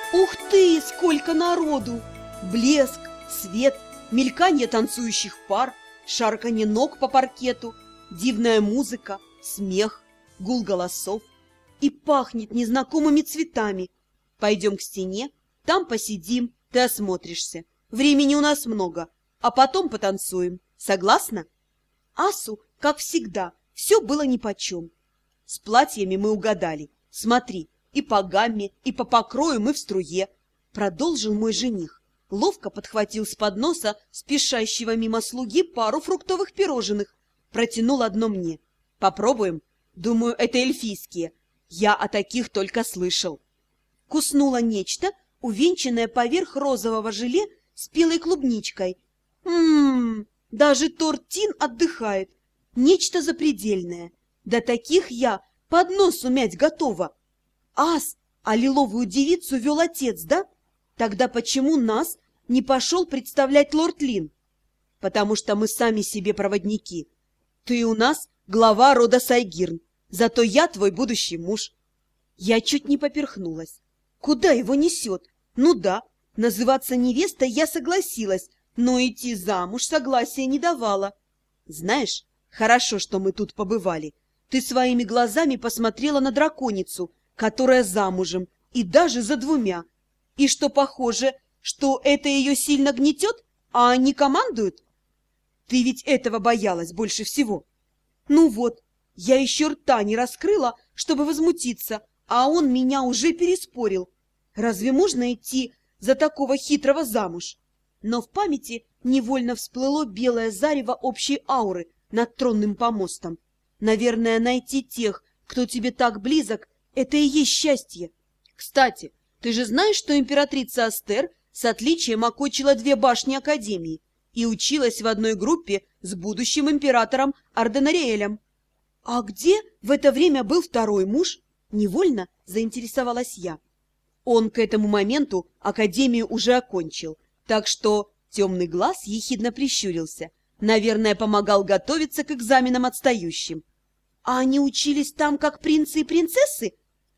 Ух ты, сколько народу! Блеск, свет, мельканье танцующих пар, шарканье ног по паркету, дивная музыка, смех, гул голосов. И пахнет незнакомыми цветами. Пойдем к стене, там посидим, ты осмотришься. Времени у нас много, а потом потанцуем. Согласна? Асу, как всегда, все было нипочем. С платьями мы угадали. Смотри, и по гамме, и по покрою мы в струе. Продолжил мой жених. Ловко подхватил с подноса спешащего мимо слуги пару фруктовых пирожных. Протянул одно мне. Попробуем? Думаю, это эльфийские. Я о таких только слышал. Куснула нечто, увенчанное поверх розового желе спелой клубничкой. Даже торт Тин отдыхает. Нечто запредельное. До таких я под нос умять готова. Ас, а лиловую девицу вел отец, да? Тогда почему нас не пошел представлять лорд Лин? Потому что мы сами себе проводники. Ты у нас глава рода Сайгирн, зато я твой будущий муж. Я чуть не поперхнулась. Куда его несет? Ну да, называться невестой я согласилась, но идти замуж согласия не давала. Знаешь, хорошо, что мы тут побывали. Ты своими глазами посмотрела на драконицу, которая замужем, и даже за двумя. И что похоже, что это ее сильно гнетет, а они командуют? Ты ведь этого боялась больше всего. Ну вот, я еще рта не раскрыла, чтобы возмутиться, а он меня уже переспорил. Разве можно идти за такого хитрого замуж? Но в памяти невольно всплыло белое зарево общей ауры над тронным помостом. Наверное, найти тех, кто тебе так близок, это и есть счастье. Кстати, ты же знаешь, что императрица Астер с отличием окончила 2 башни Академии и училась в одной группе с будущим императором Арденариэлем. А где в это время был второй муж? Невольно заинтересовалась я. Он к этому моменту Академию уже окончил, так что темный глаз ехидно прищурился. Наверное, помогал готовиться к экзаменам отстающим. А они учились там как принцы и принцессы?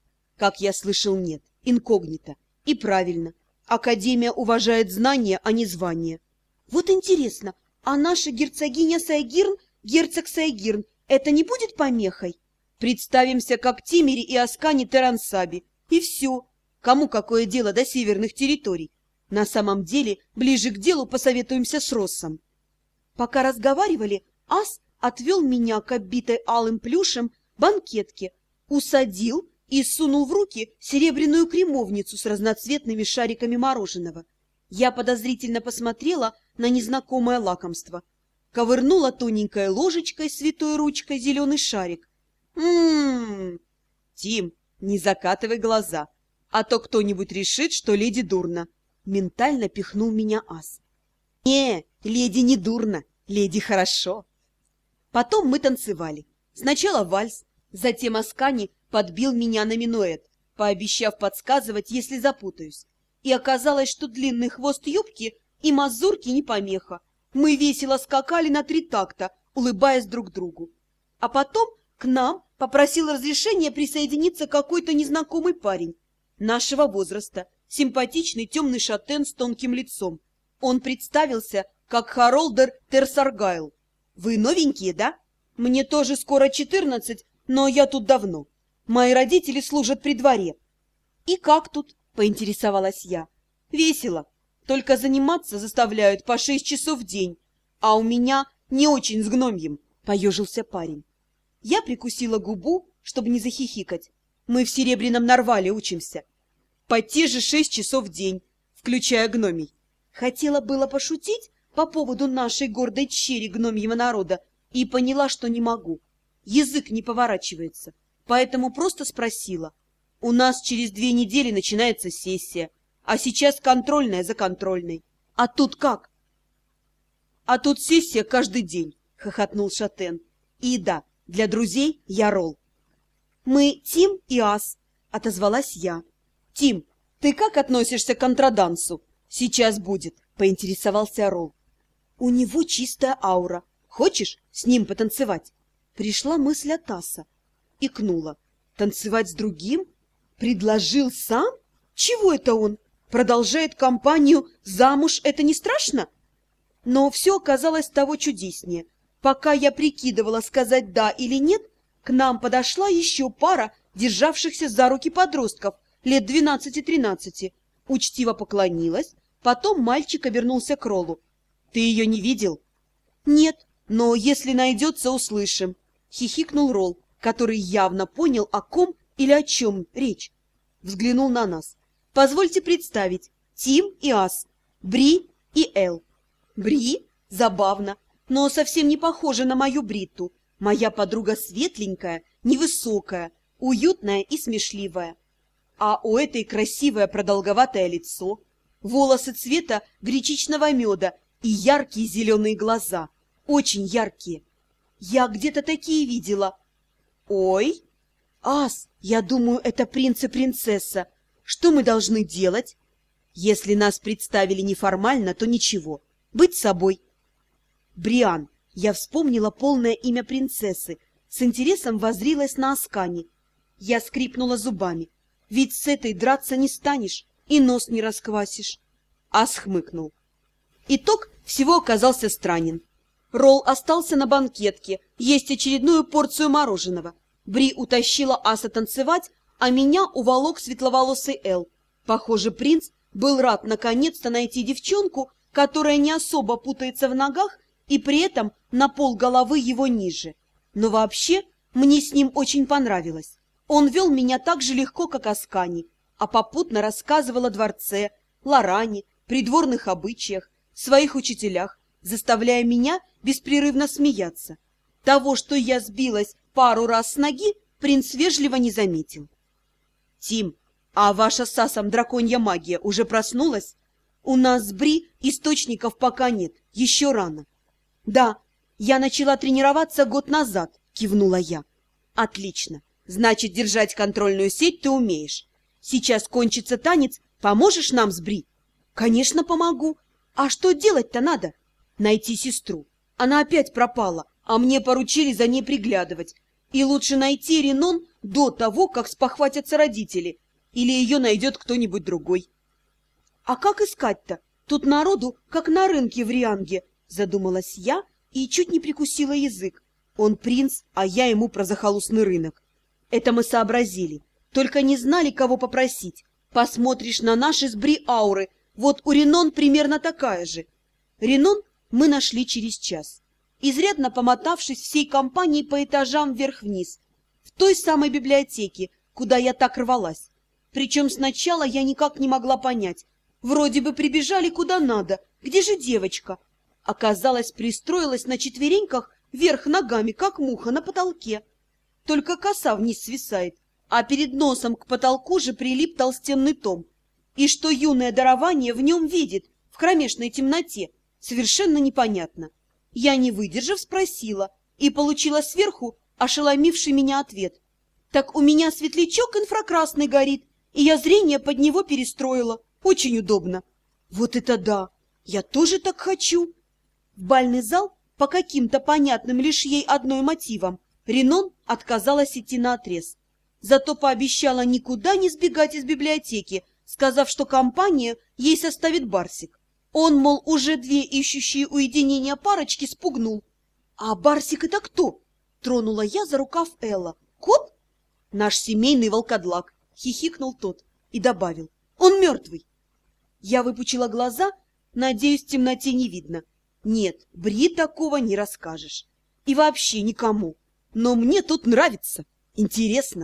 Как я слышал, нет, инкогнито. И правильно, Академия уважает знания, а не звания. Вот интересно, а наша герцогиня Сайгирн, герцог Сайгирн, это не будет помехой? Представимся, как Тимери и Аскани Терансаби, и все. Кому какое дело до северных территорий? На самом деле, ближе к делу посоветуемся с Россом. Пока разговаривали, Ас отвел меня к оббитой алым плюшем банкетке, усадил и сунул в руки серебряную кремовницу с разноцветными шариками мороженого. Я подозрительно посмотрела на незнакомое лакомство. Ковырнула тоненькой ложечкой святой ручкой зеленый шарик. Тим, не закатывай глаза, а то кто-нибудь решит, что леди дурно. Ментально пихнул меня Ас. Не, леди не дурно, леди хорошо. Потом мы танцевали. Сначала вальс, затем Аскани подбил меня на минуэт, пообещав подсказывать, если запутаюсь. И оказалось, что длинный хвост юбки и мазурки не помеха. Мы весело скакали на 3 такта, улыбаясь друг другу. А потом к нам попросил разрешения присоединиться какой-то незнакомый парень нашего возраста, симпатичный темный шатен с тонким лицом. Он представился как Харолдер Терсаргайл. Вы новенькие, да? Мне тоже скоро 14, но я тут давно. Мои родители служат при дворе. И как тут? Поинтересовалась я. Весело. Только заниматься заставляют по 6 часов в день. А у меня не очень с гномьем, поежился парень. Я прикусила губу, чтобы не захихикать. Мы в Серебряном Нарвале учимся. По те же 6 часов в день, включая гномий. Хотела было пошутить по поводу нашей гордой черри гномьего народа и поняла, что не могу. Язык не поворачивается, поэтому просто спросила. У нас через 2 недели начинается сессия, а сейчас контрольная за контрольной. А тут как? А тут сессия каждый день, хохотнул Шатен. И да, для друзей я Ролл. Мы Тим и Ас, отозвалась я. Тим, ты как относишься к контрадансу? Сейчас будет, поинтересовался Ролл. У него чистая аура. Хочешь с ним потанцевать? Пришла мысль от Аса. Икнула. Танцевать с другим? Предложил сам? Чего это он? Продолжает кампанию «Замуж это не страшно»? Но все оказалось того чудеснее. Пока я прикидывала, сказать «да» или «нет», к нам подошла еще пара державшихся за руки подростков лет 12-13. Учтиво поклонилась, потом мальчик обернулся к Роллу. «Ты ее не видел?» «Нет, но если найдется, услышим», — хихикнул Ролл, который явно понял, о ком или о чем речь. Взглянул на нас. «Позвольте представить, Тим и Ас, Бри и Эл». Бри? Забавно, но совсем не похожа на мою Бритту. Моя подруга светленькая, невысокая, уютная и смешливая. А у этой красивое продолговатое лицо, волосы цвета гречичного меда и яркие зеленые глаза, очень яркие. Я где-то такие видела. Ой, Ас, я думаю, это принц и принцесса. Что мы должны делать? Если нас представили неформально, то ничего. Быть собой. Бриан. Я вспомнила полное имя принцессы. С интересом воззрилась на Аскани. Я скрипнула зубами. Ведь с этой драться не станешь и нос не расквасишь. Ас хмыкнул. Итог всего оказался странен. Ролл остался на банкетке, есть очередную порцию мороженого. Бри утащила Аса танцевать, а меня уволок светловолосый Эл. Похоже, принц был рад наконец-то найти девчонку, которая не особо путается в ногах и при этом на полголовы его ниже. Но вообще мне с ним очень понравилось. Он вел меня так же легко, как Аскани, а попутно рассказывал о дворце, Лоране, придворных обычаях, своих учителях, заставляя меня беспрерывно смеяться. Того, что я сбилась пару раз с ноги, принц вежливо не заметил. «Тим, а ваша с Асом драконья магия уже проснулась? У нас с Бри источников пока нет, еще рано». «Да, я начала тренироваться год назад», — кивнула я. «Отлично, значит, держать контрольную сеть ты умеешь. Сейчас кончится танец, поможешь нам с Бри?» «Конечно, помогу. А что делать-то надо?» «Найти сестру. Она опять пропала, а мне поручили за ней приглядывать. И лучше найти Ренон до того, как спохватятся родители, или ее найдет кто-нибудь другой». «А как искать-то? Тут народу, как на рынке в Рианге», — задумалась я и чуть не прикусила язык. Он принц, а я ему про захолустный рынок. Это мы сообразили, только не знали, кого попросить. Посмотришь на наши с Бри ауры, вот у Ренон примерно такая же. Ренон мы нашли через час, изрядно помотавшись всей компанией по этажам вверх-вниз, в той самой библиотеке, куда я так рвалась. Причем сначала я никак не могла понять. Вроде бы прибежали куда надо. Где же девочка? Оказалось, пристроилась на четвереньках вверх ногами, как муха на потолке. Только коса вниз свисает, а перед носом к потолку же прилип толстенный том. И что юное дарование в нем видит, в кромешной темноте, совершенно непонятно. Я, не выдержав, спросила и получила сверху ошеломивший меня ответ. «Так у меня светлячок инфракрасный горит, и я зрение под него перестроила. Очень удобно». «Вот это да! Я тоже так хочу!» В бальный зал по каким-то понятным лишь ей одной мотивам Ренон отказалась идти наотрез. Зато пообещала никуда не сбегать из библиотеки, сказав, что компания ей составит Барсик. Он, мол, уже две ищущие уединения парочки спугнул. «А Барсик это кто?» — тронула я за рукав Элла. «Кот?» «Наш семейный волкодлак», — хихикнул тот и добавил. «Он мертвый». Я выпучила глаза, надеюсь, в темноте не видно. Нет, Бри такого не расскажешь. И вообще никому. Но мне тут нравится. Интересно.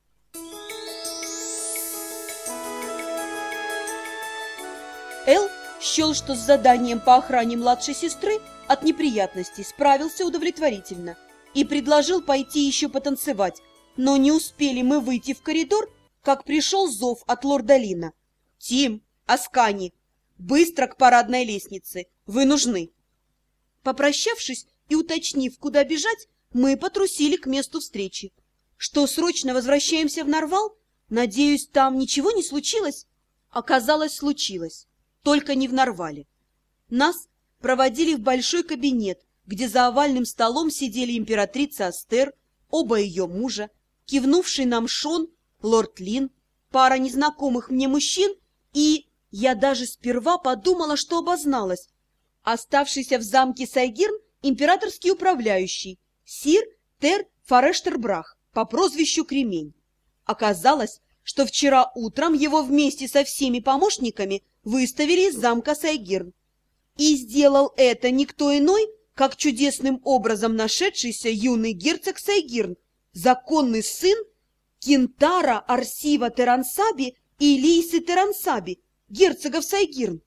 Эл счел, что с заданием по охране младшей сестры от неприятностей справился удовлетворительно и предложил пойти еще потанцевать, но не успели мы выйти в коридор, как пришел зов от лорда Лина. «Тим, Аскани, быстро к парадной лестнице, вы нужны!» Попрощавшись и уточнив, куда бежать, мы потрусили к месту встречи. Что, срочно возвращаемся в Нарвал? Надеюсь, там ничего не случилось? Оказалось, случилось, только не в Нарвале. Нас проводили в большой кабинет, где за овальным столом сидели императрица Астер, оба ее мужа, кивнувший нам Шон, лорд Лин, пара незнакомых мне мужчин, и я даже сперва подумала, что обозналась. Оставшийся в замке Сайгирн императорский управляющий, сир Тер Форештербрах по прозвищу Кремень. Оказалось, что вчера утром его вместе со всеми помощниками выставили из замка Сайгирн. И сделал это никто иной, как чудесным образом нашедшийся юный герцог Сайгирн, законный сын Кентара Арсива Терансаби и Лейсы Терансаби, герцогов Сайгирн.